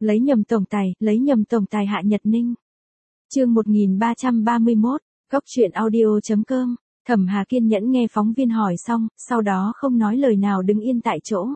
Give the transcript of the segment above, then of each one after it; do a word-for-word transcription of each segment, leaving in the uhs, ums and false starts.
Lấy nhầm tổng tài, lấy nhầm tổng tài Hạ Nhật Ninh. Chương một nghìn ba trăm ba mươi mốt, Cóc truyện audio chấm com. Thẩm Hà kiên nhẫn nghe phóng viên hỏi xong, sau đó không nói lời nào đứng yên tại chỗ.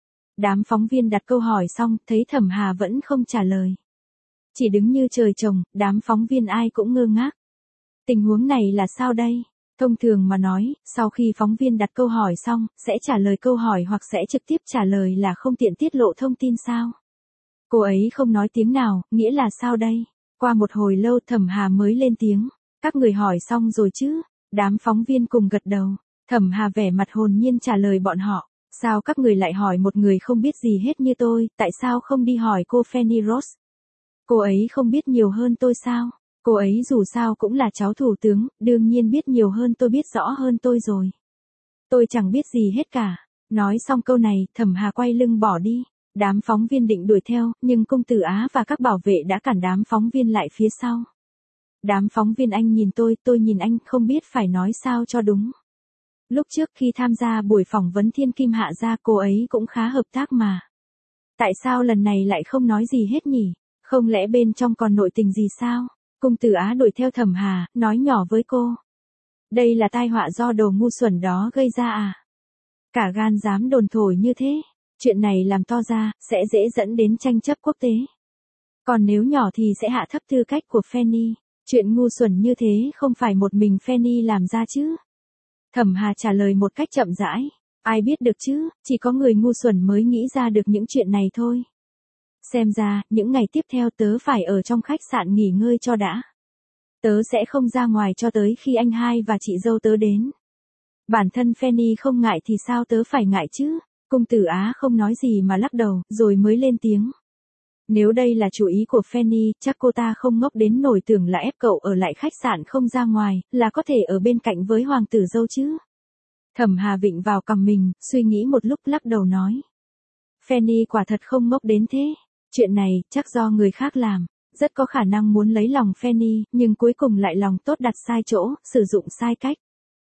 Đám phóng viên đặt câu hỏi xong, thấy Thẩm Hà vẫn không trả lời. Chỉ đứng như trời trồng, đám phóng viên ai cũng ngơ ngác. Tình huống này là sao đây? Thông thường mà nói, sau khi phóng viên đặt câu hỏi xong, sẽ trả lời câu hỏi hoặc sẽ trực tiếp trả lời là không tiện tiết lộ thông tin sao? Cô ấy không nói tiếng nào, nghĩa là sao đây? Qua một hồi lâu Thẩm Hà mới lên tiếng. Các người hỏi xong rồi chứ? Đám phóng viên cùng gật đầu. Thẩm Hà vẻ mặt hồn nhiên trả lời bọn họ. Sao các người lại hỏi một người không biết gì hết như tôi, tại sao không đi hỏi cô Fanny Rose? Cô ấy không biết nhiều hơn tôi sao? Cô ấy dù sao cũng là cháu thủ tướng, đương nhiên biết nhiều hơn tôi biết rõ hơn tôi rồi. Tôi chẳng biết gì hết cả. Nói xong câu này, Thẩm Hà quay lưng bỏ đi. Đám phóng viên định đuổi theo, nhưng công tử Á và các bảo vệ đã cản đám phóng viên lại phía sau. Đám phóng viên anh nhìn tôi, tôi nhìn anh, không biết phải nói sao cho đúng. Lúc trước khi tham gia buổi phỏng vấn Thiên Kim Hạ Gia cô ấy cũng khá hợp tác mà. Tại sao lần này lại không nói gì hết nhỉ? Không lẽ bên trong còn nội tình gì sao? Công tử Á đuổi theo Thẩm Hà, nói nhỏ với cô. Đây là tai họa do đồ ngu xuẩn đó gây ra à? Cả gan dám đồn thổi như thế. Chuyện này làm to ra, sẽ dễ dẫn đến tranh chấp quốc tế. Còn nếu nhỏ thì sẽ hạ thấp tư cách của Fanny. Chuyện ngu xuẩn như thế không phải một mình Fanny làm ra chứ? Thẩm Hà trả lời một cách chậm rãi. Ai biết được chứ, chỉ có người ngu xuẩn mới nghĩ ra được những chuyện này thôi. Xem ra, những ngày tiếp theo tớ phải ở trong khách sạn nghỉ ngơi cho đã. Tớ sẽ không ra ngoài cho tới khi anh hai và chị dâu tớ đến. Bản thân Fanny không ngại thì sao tớ phải ngại chứ? Công tử Á không nói gì mà lắc đầu, rồi mới lên tiếng. Nếu đây là chủ ý của Fanny, chắc cô ta không ngốc đến nổi tưởng là ép cậu ở lại khách sạn không ra ngoài, là có thể ở bên cạnh với hoàng tử dâu chứ. Thẩm Hà vịnh vào cằm mình, suy nghĩ một lúc lắc đầu nói. Fanny quả thật không ngốc đến thế. Chuyện này, chắc do người khác làm. Rất có khả năng muốn lấy lòng Fanny, nhưng cuối cùng lại lòng tốt đặt sai chỗ, sử dụng sai cách.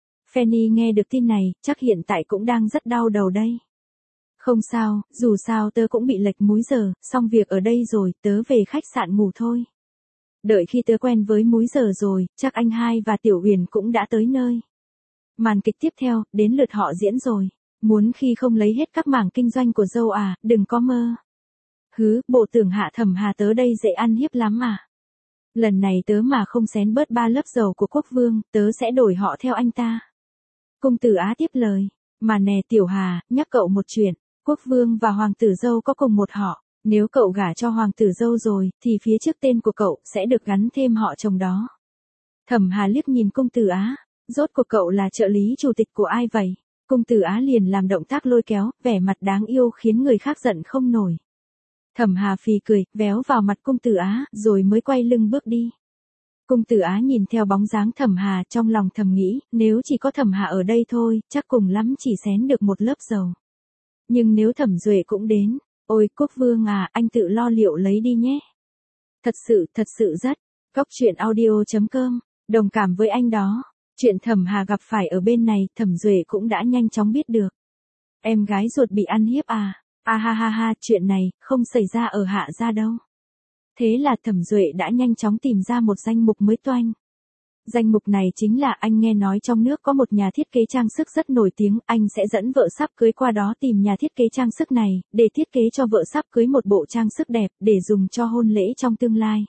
Fanny nghe được tin này, chắc hiện tại cũng đang rất đau đầu đây. Không sao, dù sao tớ cũng bị lệch múi giờ, xong việc ở đây rồi, tớ về khách sạn ngủ thôi. Đợi khi tớ quen với múi giờ rồi, chắc anh hai và Tiểu Huyền cũng đã tới nơi. Màn kịch tiếp theo, đến lượt họ diễn rồi. Muốn khi không lấy hết các mảng kinh doanh của dâu à, đừng có mơ. Hứ, bộ tưởng Hạ Thẩm Hà tớ đây dễ ăn hiếp lắm à. Lần này tớ mà không xén bớt ba lớp dầu của quốc vương, tớ sẽ đổi họ theo anh ta. Công tử Á tiếp lời. Mà nè Tiểu Hà, nhắc cậu một chuyện. Quốc vương và hoàng tử dâu có cùng một họ, nếu cậu gả cho hoàng tử dâu rồi, thì phía trước tên của cậu sẽ được gắn thêm họ chồng đó. Thẩm Hà liếc nhìn công tử Á, rốt cuộc cậu là trợ lý chủ tịch của ai vậy? Công tử Á liền làm động tác lôi kéo, vẻ mặt đáng yêu khiến người khác giận không nổi. Thẩm Hà phì cười, véo vào mặt công tử Á, rồi mới quay lưng bước đi. Công tử Á nhìn theo bóng dáng Thẩm Hà trong lòng thầm nghĩ, nếu chỉ có Thẩm Hà ở đây thôi, chắc cùng lắm chỉ xén được một lớp dầu. Nhưng nếu Thẩm Duệ cũng đến, ôi quốc vương à, anh tự lo liệu lấy đi nhé. Thật sự, thật sự rất. Cóc truyện audio chấm com, đồng cảm với anh đó. Chuyện Thẩm Hà gặp phải ở bên này, Thẩm Duệ cũng đã nhanh chóng biết được. Em gái ruột bị ăn hiếp à? À ha ha ha, chuyện này, không xảy ra ở Hạ Gia đâu. Thế là Thẩm Duệ đã nhanh chóng tìm ra một danh mục mới toanh. Danh mục này chính là anh nghe nói trong nước có một nhà thiết kế trang sức rất nổi tiếng, anh sẽ dẫn vợ sắp cưới qua đó tìm nhà thiết kế trang sức này, để thiết kế cho vợ sắp cưới một bộ trang sức đẹp, để dùng cho hôn lễ trong tương lai.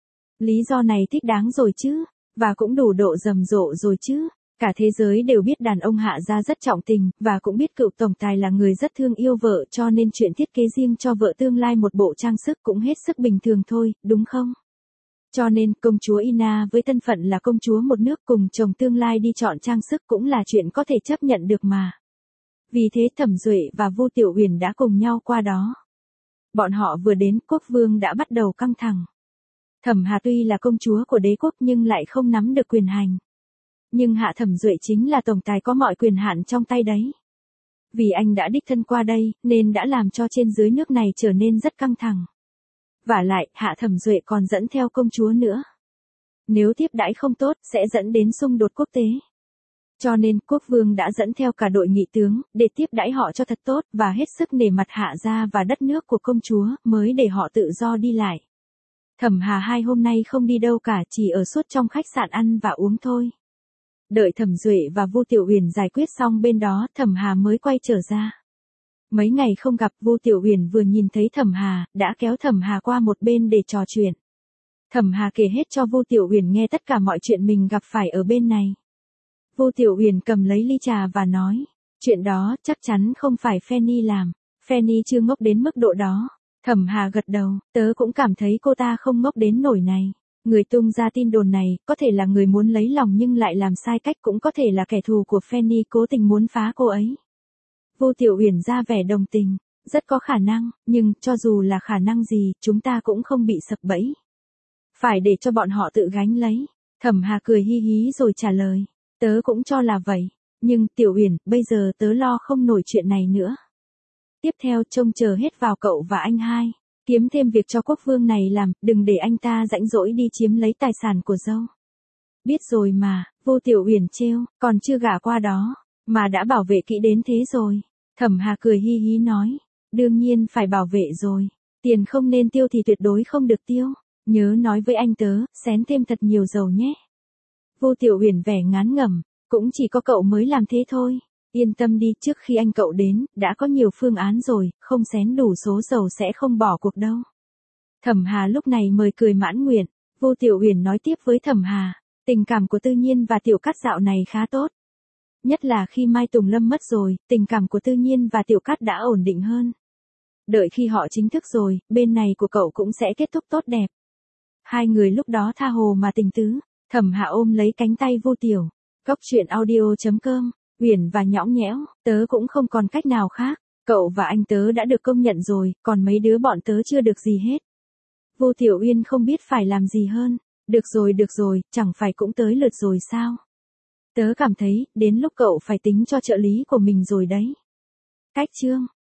Lý do này thích đáng rồi chứ, và cũng đủ độ rầm rộ rồi chứ. Cả thế giới đều biết đàn ông Hạ Gia rất trọng tình, và cũng biết cựu tổng tài là người rất thương yêu vợ cho nên chuyện thiết kế riêng cho vợ tương lai một bộ trang sức cũng hết sức bình thường thôi, đúng không? Cho nên, công chúa Ina với thân phận là công chúa một nước cùng chồng tương lai đi chọn trang sức cũng là chuyện có thể chấp nhận được mà. Vì thế Thẩm Duệ và Vu Tiểu Huyền đã cùng nhau qua đó. Bọn họ vừa đến, quốc vương đã bắt đầu căng thẳng. Thẩm Hà tuy là công chúa của đế quốc nhưng lại không nắm được quyền hành. Nhưng Hạ Thẩm Duệ chính là tổng tài có mọi quyền hạn trong tay đấy. Vì anh đã đích thân qua đây, nên đã làm cho trên dưới nước này trở nên rất căng thẳng. Vả lại, Hạ Thẩm Duệ còn dẫn theo công chúa nữa. Nếu tiếp đãi không tốt, sẽ dẫn đến xung đột quốc tế. Cho nên quốc vương đã dẫn theo cả đội nghị tướng, để tiếp đãi họ cho thật tốt, và hết sức nể mặt Hạ gia và đất nước của công chúa, mới để họ tự do đi lại. Thẩm Hà hai hôm nay không đi đâu cả, chỉ ở suốt trong khách sạn ăn và uống thôi. Đợi Thẩm Duệ và Vu Tiểu Uyển giải quyết xong bên đó, Thẩm Hà mới quay trở ra. Mấy ngày không gặp, Vu Tiểu Uyển vừa nhìn thấy Thẩm Hà, đã kéo Thẩm Hà qua một bên để trò chuyện. Thẩm Hà kể hết cho Vu Tiểu Uyển nghe tất cả mọi chuyện mình gặp phải ở bên này. Vu Tiểu Uyển cầm lấy ly trà và nói, chuyện đó chắc chắn không phải Fanny làm, Fanny chưa ngốc đến mức độ đó. Thẩm Hà gật đầu, tớ cũng cảm thấy cô ta không ngốc đến nỗi này. Người tung ra tin đồn này, có thể là người muốn lấy lòng nhưng lại làm sai cách, cũng có thể là kẻ thù của Fanny cố tình muốn phá cô ấy. Vu Tiểu Uyển ra vẻ đồng tình, rất có khả năng, nhưng cho dù là khả năng gì, chúng ta cũng không bị sập bẫy. Phải để cho bọn họ tự gánh lấy. Thẩm Hà cười hi hí rồi trả lời, tớ cũng cho là vậy, nhưng Tiểu Uyển, bây giờ tớ lo không nổi chuyện này nữa. Tiếp theo trông chờ hết vào cậu và anh hai, kiếm thêm việc cho quốc vương này làm, đừng để anh ta rãnh rỗi đi chiếm lấy tài sản của dâu. Biết rồi mà, Vu Tiểu Uyển trêu, còn chưa gả qua đó, mà đã bảo vệ kỹ đến thế rồi. Thẩm Hà cười hi hí nói, đương nhiên phải bảo vệ rồi, tiền không nên tiêu thì tuyệt đối không được tiêu, nhớ nói với anh tớ, xén thêm thật nhiều dầu nhé. Vu Tiểu Uyển vẻ ngán ngẩm, cũng chỉ có cậu mới làm thế thôi. Yên tâm đi, trước khi anh cậu đến, đã có nhiều phương án rồi, không xén đủ số dầu sẽ không bỏ cuộc đâu. Thẩm Hà lúc này mời cười mãn nguyện. Vu Tiểu Uyển nói tiếp với Thẩm Hà, tình cảm của Tư Nhiên và Tiểu Cát dạo này khá tốt. Nhất là khi Mai Tùng Lâm mất rồi, tình cảm của Tư Nhiên và Tiểu Cát đã ổn định hơn. Đợi khi họ chính thức rồi, bên này của cậu cũng sẽ kết thúc tốt đẹp. Hai người lúc đó tha hồ mà tình tứ. Thẩm Hà ôm lấy cánh tay Vu Tiểu. Cốc truyện audio chấm com. Uyển và nhõng nhẽo, tớ cũng không còn cách nào khác, cậu và anh tớ đã được công nhận rồi, còn mấy đứa bọn tớ chưa được gì hết. Vu Tiểu Uyên không biết phải làm gì hơn, được rồi được rồi, chẳng phải cũng tới lượt rồi sao? Tớ cảm thấy, đến lúc cậu phải tính cho trợ lý của mình rồi đấy. Cách chương